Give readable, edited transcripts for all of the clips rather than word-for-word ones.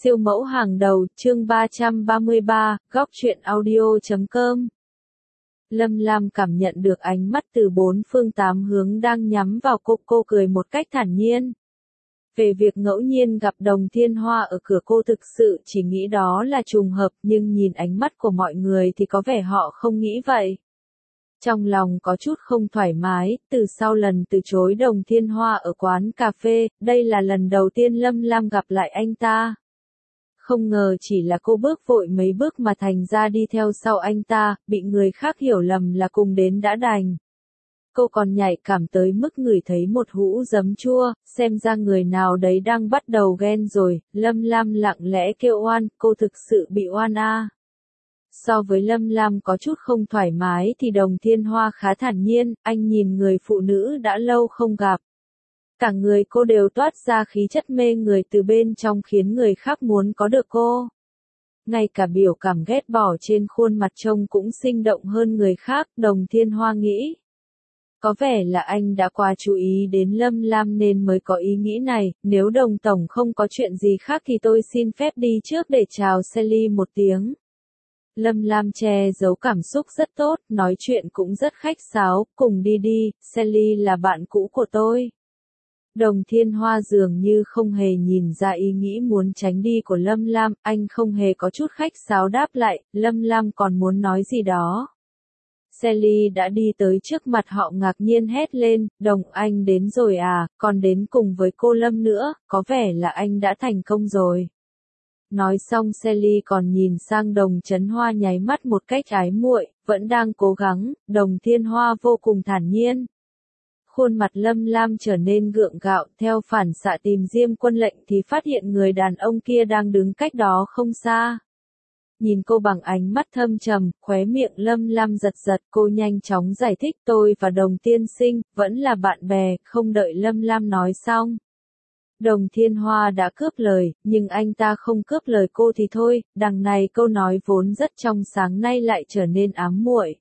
Siêu mẫu hàng đầu, chương 333, góc truyện audio.com. Lâm Lam cảm nhận được ánh mắt từ bốn phương tám hướng đang nhắm vào cô cười một cách thản nhiên. Về việc ngẫu nhiên gặp Đồng Thiên Hoa ở cửa, cô thực sự chỉ nghĩ đó là trùng hợp, nhưng nhìn ánh mắt của mọi người thì có vẻ họ không nghĩ vậy. Trong lòng có chút không thoải mái, từ sau lần từ chối Đồng Thiên Hoa ở quán cà phê, đây là lần đầu tiên Lâm Lam gặp lại anh ta. Không ngờ chỉ là cô bước vội mấy bước mà thành ra đi theo sau anh ta, bị người khác hiểu lầm là cùng đến đã đành. Cô còn nhạy cảm tới mức ngửi thấy một hũ giấm chua, xem ra người nào đấy đang bắt đầu ghen rồi. Lâm Lam lặng lẽ kêu oan, cô thực sự bị oan à. So với Lâm Lam có chút không thoải mái thì Đồng Thiên Hoa khá thản nhiên, anh nhìn người phụ nữ đã lâu không gặp. Cả người cô đều toát ra khí chất mê người từ bên trong khiến người khác muốn có được cô. Ngay cả biểu cảm ghét bỏ trên khuôn mặt trông cũng sinh động hơn người khác, Đồng Thiên Hoa nghĩ. Có vẻ là anh đã quá chú ý đến Lâm Lam nên mới có ý nghĩ này, nếu Đồng Tổng không có chuyện gì khác thì tôi xin phép đi trước để chào Sally một tiếng. Lâm Lam che giấu cảm xúc rất tốt, nói chuyện cũng rất khách sáo, cùng đi đi, Sally là bạn cũ của tôi. Đồng Thiên Hoa dường như không hề nhìn ra ý nghĩ muốn tránh đi của Lâm Lam, anh không hề có chút khách sáo đáp lại, Lâm Lam còn muốn nói gì đó. Sally đã đi tới trước mặt họ ngạc nhiên hét lên, Đồng anh đến rồi à, còn đến cùng với cô Lâm nữa, có vẻ là anh đã thành công rồi. Nói xong Sally còn nhìn sang Đồng Chấn Hoa nháy mắt một cách ái muội, vẫn đang cố gắng, Đồng Thiên Hoa vô cùng thản nhiên. Khuôn mặt Lâm Lam trở nên gượng gạo, theo phản xạ tìm Diêm Quân Lệnh thì phát hiện người đàn ông kia đang đứng cách đó không xa. Nhìn cô bằng ánh mắt thâm trầm, khóe miệng Lâm Lam giật giật, cô nhanh chóng giải thích tôi và Đồng tiên sinh, vẫn là bạn bè, không đợi Lâm Lam nói xong. Đồng Thiên Hoa đã cướp lời, nhưng anh ta không cướp lời cô thì thôi, đằng này câu nói vốn rất trong sáng nay lại trở nên ám muội.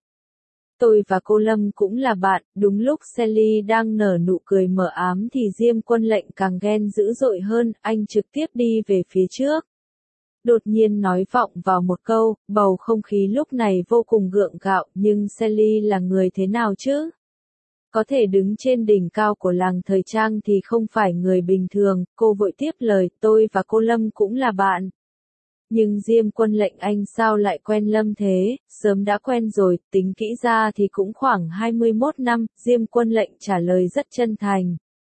Tôi và cô Lâm cũng là bạn, đúng lúc Sally đang nở nụ cười mờ ám thì Diêm Quân Lệnh càng ghen dữ dội hơn, anh trực tiếp đi về phía trước. Đột nhiên nói vọng vào một câu, bầu không khí lúc này vô cùng gượng gạo, nhưng Sally là người thế nào chứ? Có thể đứng trên đỉnh cao của làng thời trang thì không phải người bình thường, cô vội tiếp lời, tôi và cô Lâm cũng là bạn. Nhưng Diêm Quân Lệnh anh sao lại quen Lâm thế, sớm đã quen rồi, tính kỹ ra thì cũng khoảng 21 năm, Diêm Quân Lệnh trả lời rất chân thành.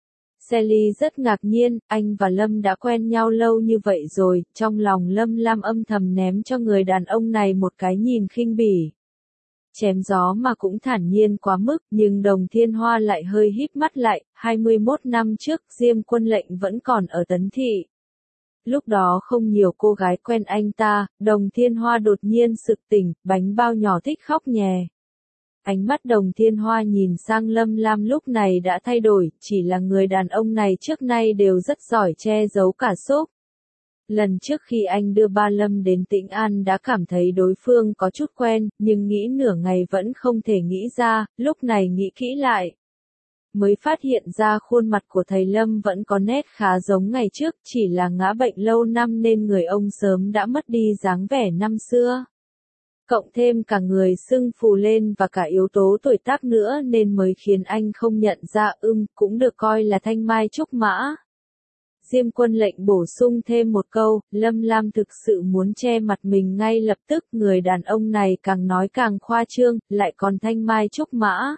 Sally rất ngạc nhiên, anh và Lâm đã quen nhau lâu như vậy rồi, trong lòng Lâm Lam âm thầm ném cho người đàn ông này một cái nhìn khinh bỉ. Chém gió mà cũng thản nhiên quá mức, nhưng Đồng Thiên Hoa lại hơi híp mắt lại, 21 năm trước Diêm Quân Lệnh vẫn còn ở Tấn Thị. Lúc đó không nhiều cô gái quen anh ta, Đồng Thiên Hoa đột nhiên sực tỉnh, bánh bao nhỏ thích khóc nhè. Ánh mắt Đồng Thiên Hoa nhìn sang Lâm Lam lúc này đã thay đổi, chỉ là người đàn ông này trước nay đều rất giỏi che giấu cảm xúc. Lần trước khi anh đưa ba Lâm đến Tĩnh An đã cảm thấy đối phương có chút quen, nhưng nghĩ nửa ngày vẫn không thể nghĩ ra, lúc này nghĩ kỹ lại. Mới phát hiện ra khuôn mặt của thầy Lâm vẫn có nét khá giống ngày trước, chỉ là ngã bệnh lâu năm nên người ông sớm đã mất đi dáng vẻ năm xưa. Cộng thêm cả người sưng phù lên và cả yếu tố tuổi tác nữa nên mới khiến anh không nhận ra cũng được coi là thanh mai trúc mã. Diêm Quân Lệnh bổ sung thêm một câu, Lâm Lam thực sự muốn che mặt mình ngay lập tức, người đàn ông này càng nói càng khoa trương, lại còn thanh mai trúc mã.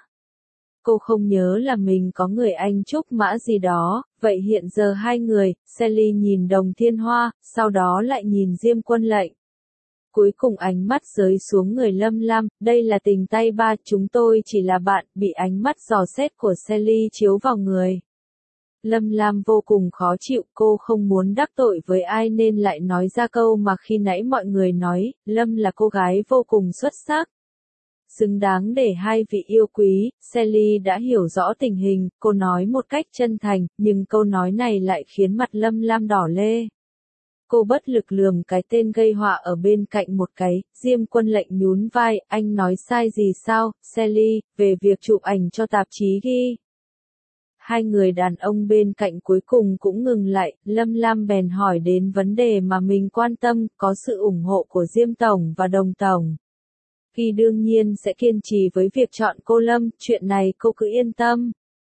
Cô không nhớ là mình có người anh trúc mã gì đó, vậy hiện giờ hai người, Sally nhìn Đồng Thiên Hoa, sau đó lại nhìn Diêm Quân Lệnh. Cuối cùng ánh mắt rơi xuống người Lâm Lam, đây là tình tay ba, chúng tôi chỉ là bạn, bị ánh mắt dò xét của Sally chiếu vào người. Lâm Lam vô cùng khó chịu, cô không muốn đắc tội với ai nên lại nói ra câu mà khi nãy mọi người nói, Lâm là cô gái vô cùng xuất sắc. Xứng đáng để hai vị yêu quý, Sally đã hiểu rõ tình hình, cô nói một cách chân thành, nhưng câu nói này lại khiến mặt Lâm Lam đỏ lê. Cô bất lực lườm cái tên gây họa ở bên cạnh một cái, Diêm Quân Lệnh nhún vai, anh nói sai gì sao, Sally, về việc chụp ảnh cho tạp chí ghi. Hai người đàn ông bên cạnh cuối cùng cũng ngừng lại, Lâm Lam bèn hỏi đến vấn đề mà mình quan tâm, có sự ủng hộ của Diêm Tổng và Đồng Tổng. Ghi đương nhiên sẽ kiên trì với việc chọn cô Lâm, chuyện này cô cứ yên tâm.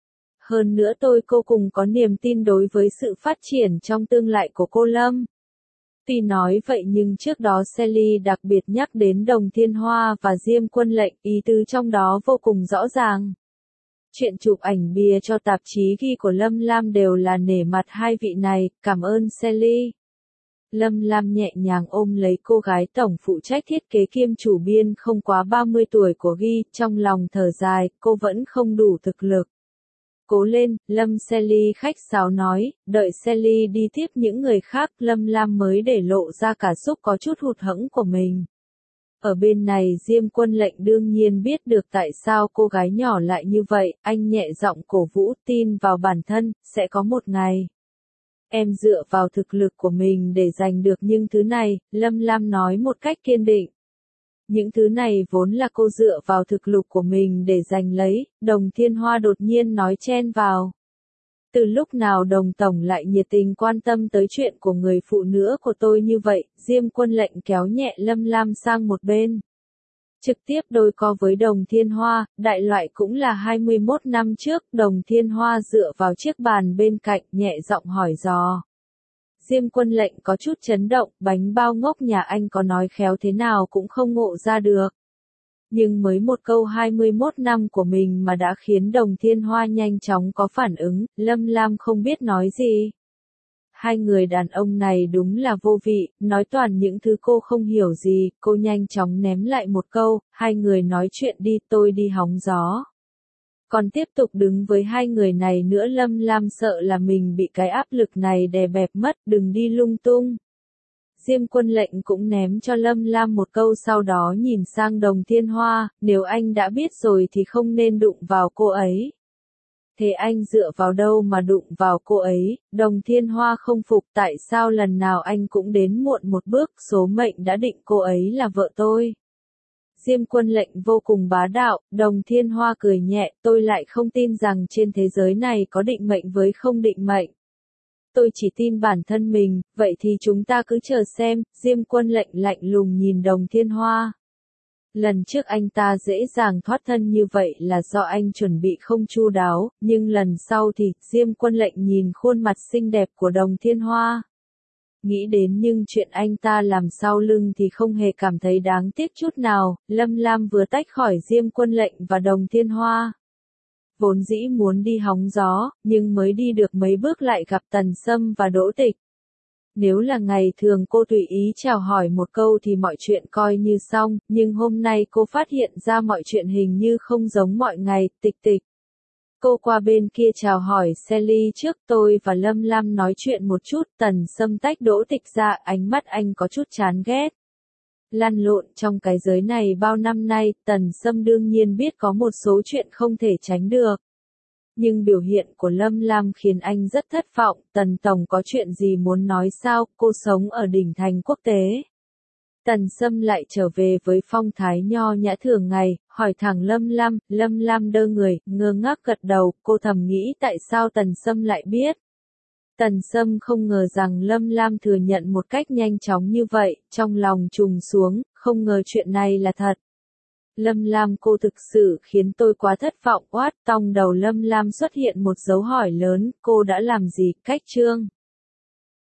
Hơn nữa tôi vô cùng có niềm tin đối với sự phát triển trong tương lai của cô Lâm. Tuy nói vậy nhưng trước đó Sally đặc biệt nhắc đến Đồng Thiên Hoa và Diêm Quân Lệnh, ý tứ trong đó vô cùng rõ ràng. Chuyện chụp ảnh bìa cho tạp chí ghi của Lâm Lam đều là nể mặt hai vị này, cảm ơn Sally. Lâm Lam nhẹ nhàng ôm lấy cô gái tổng phụ trách thiết kế kiêm chủ biên không quá 30 tuổi của ghi, trong lòng thở dài, cô vẫn không đủ thực lực. Cố lên, Lâm Sally khách sáo nói, đợi Sally đi tiếp những người khác, Lâm Lam mới để lộ ra cảm xúc có chút hụt hẫng của mình. Ở bên này Diêm Quân Lệnh đương nhiên biết được tại sao cô gái nhỏ lại như vậy, anh nhẹ giọng cổ vũ, tin vào bản thân, sẽ có một ngày. Em dựa vào thực lực của mình để giành được những thứ này, Lâm Lam nói một cách kiên định. Những thứ này vốn là cô dựa vào thực lực của mình để giành lấy, Đồng Thiên Hoa đột nhiên nói chen vào. Từ lúc nào Đồng Tổng lại nhiệt tình quan tâm tới chuyện của người phụ nữ của tôi như vậy, Diêm Quân Lệnh kéo nhẹ Lâm Lam sang một bên. Trực tiếp đôi co với Đồng Thiên Hoa, đại loại cũng là 21 năm trước, Đồng Thiên Hoa dựa vào chiếc bàn bên cạnh nhẹ giọng hỏi dò. Diêm Quân Lệnh có chút chấn động, bánh bao ngốc nhà anh có nói khéo thế nào cũng không ngộ ra được. Nhưng mới một câu 21 năm của mình mà đã khiến Đồng Thiên Hoa nhanh chóng có phản ứng, Lâm Lam không biết nói gì. Hai người đàn ông này đúng là vô vị, nói toàn những thứ cô không hiểu gì, cô nhanh chóng ném lại một câu, hai người nói chuyện đi, tôi đi hóng gió. Còn tiếp tục đứng với hai người này nữa, Lâm Lam sợ là mình bị cái áp lực này đè bẹp mất, đừng đi lung tung. Diêm Quân Lệnh cũng ném cho Lâm Lam một câu, sau đó nhìn sang Đồng Thiên Hoa, nếu anh đã biết rồi thì không nên đụng vào cô ấy. Thế anh dựa vào đâu mà đụng vào cô ấy? Đồng Thiên Hoa không phục, tại sao lần nào anh cũng đến muộn một bước, số mệnh đã định cô ấy là vợ tôi. Diêm Quân Lệnh vô cùng bá đạo, Đồng Thiên Hoa cười nhẹ, tôi lại không tin rằng trên thế giới này có định mệnh với không định mệnh. Tôi chỉ tin bản thân mình, vậy thì chúng ta cứ chờ xem, Diêm Quân Lệnh lạnh lùng nhìn Đồng Thiên Hoa. Lần trước anh ta dễ dàng thoát thân như vậy là do anh chuẩn bị không chu đáo, nhưng lần sau thì, Diêm Quân Lệnh nhìn khuôn mặt xinh đẹp của Đồng Thiên Hoa. Nghĩ đến nhưng chuyện anh ta làm sau lưng thì không hề cảm thấy đáng tiếc chút nào, Lâm Lam vừa tách khỏi Diêm Quân Lệnh và Đồng Thiên Hoa. Vốn dĩ muốn đi hóng gió, nhưng mới đi được mấy bước lại gặp Tần Sâm và Đỗ Tịch. Nếu là ngày thường cô tùy ý chào hỏi một câu thì mọi chuyện coi như xong, nhưng hôm nay cô phát hiện ra mọi chuyện hình như không giống mọi ngày, Tịch Tịch. Cô qua bên kia chào hỏi Sally trước, tôi và Lâm Lam nói chuyện một chút, Tần Sâm tách Đỗ Tịch ra, ánh mắt anh có chút chán ghét. Lăn lộn trong cái giới này bao năm nay, Tần Sâm đương nhiên biết có một số chuyện không thể tránh được. Nhưng biểu hiện của Lâm Lam khiến anh rất thất vọng, Tần Tổng có chuyện gì muốn nói sao, cô sống ở đỉnh thành quốc tế. Tần Sâm lại trở về với phong thái nho nhã thường ngày, hỏi thẳng Lâm Lam đơ người, ngơ ngác gật đầu, cô thầm nghĩ tại sao Tần Sâm lại biết. Tần Sâm không ngờ rằng Lâm Lam thừa nhận một cách nhanh chóng như vậy, trong lòng trùng xuống, không ngờ chuyện này là thật. Lâm Lam, cô thực sự khiến tôi quá thất vọng, tòng đầu Lâm Lam xuất hiện một dấu hỏi lớn, cô đã làm gì, cách chương.